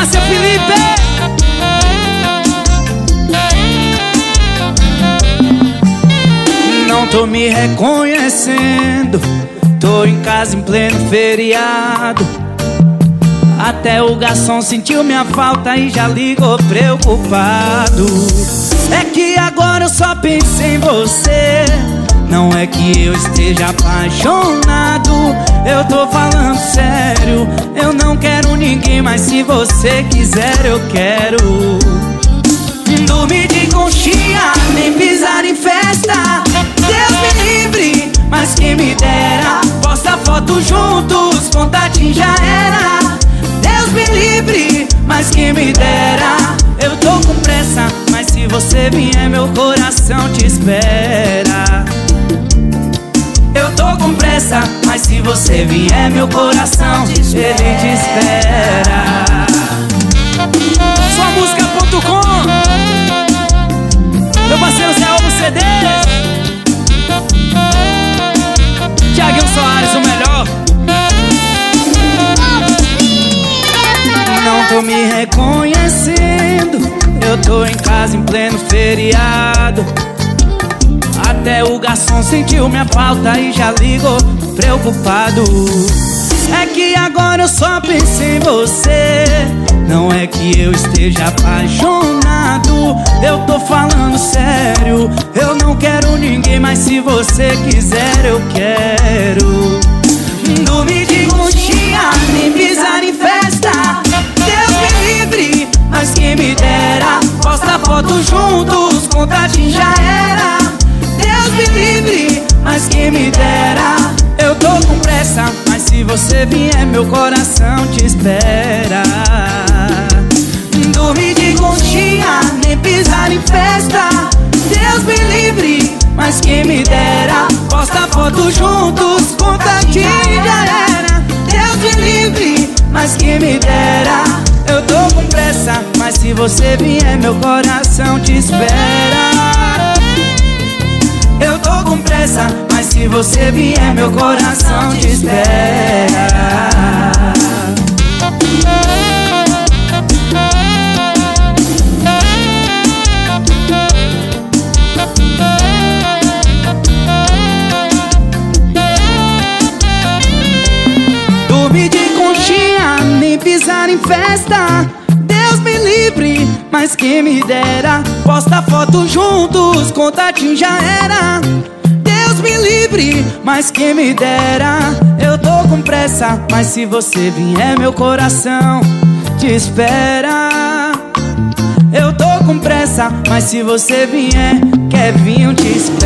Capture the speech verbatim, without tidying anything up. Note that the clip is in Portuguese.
Márcia Felipe. Não tô me reconhecendo, tô em casa em pleno feriado. Até o garçom sentiu minha falta e já ligou preocupado. É que agora eu só penso em você. Não é que eu esteja apaixonado, eu tô falando sério. Eu não quero ninguém, mas se você quiser eu quero. Dormir de conchinha, nem pisar em festa. Deus me livre, mas quem me dera. Posta foto juntos, contatinho já era. Deus me livre, mas quem me dera. Eu tô com pressa, mas se você vier meu coração te espera. Eu tô com pressa, mas se você vier meu coração ele te espera. Sua música ponto com, meu parceiro Zé Ovo C Ds, Thiaguinho Soares, o melhor. Não tô me reconhecendo, eu tô em casa em pleno feriado. Até o garçom sentiu minha falta e já ligou preocupado. É que agora eu só penso em você. Não é que eu esteja apaixonado, eu tô falando sério. Eu não quero ninguém, mas se você quiser eu quero. Dormir de conchinha, nem pisar em festa. Deus me livre, mas quem me dera. Posta foto juntos, contatinho já era. Deus me livre, mas quem me dera. Eu tô com pressa, mas se você vier meu coração te espera. Dormir de conchinha, nem pisar em festa. Deus me livre, mas quem me dera. Posta foto juntos, contatinho já era. Deus me livre, mas quem me dera. Eu tô com pressa, mas se você vier meu coração te espera. Eu tô com pressa, mas se você vier meu coração te espera. Dormir de conchinha, nem pisar em festa. Deus me livre, mas quem me dera. Posta foto juntos, contatinho já era. Deus me livre, mas quem me dera. Eu tô com pressa, mas se você vier meu coração te espera. Eu tô com pressa, mas se você vier Kevinho te espera.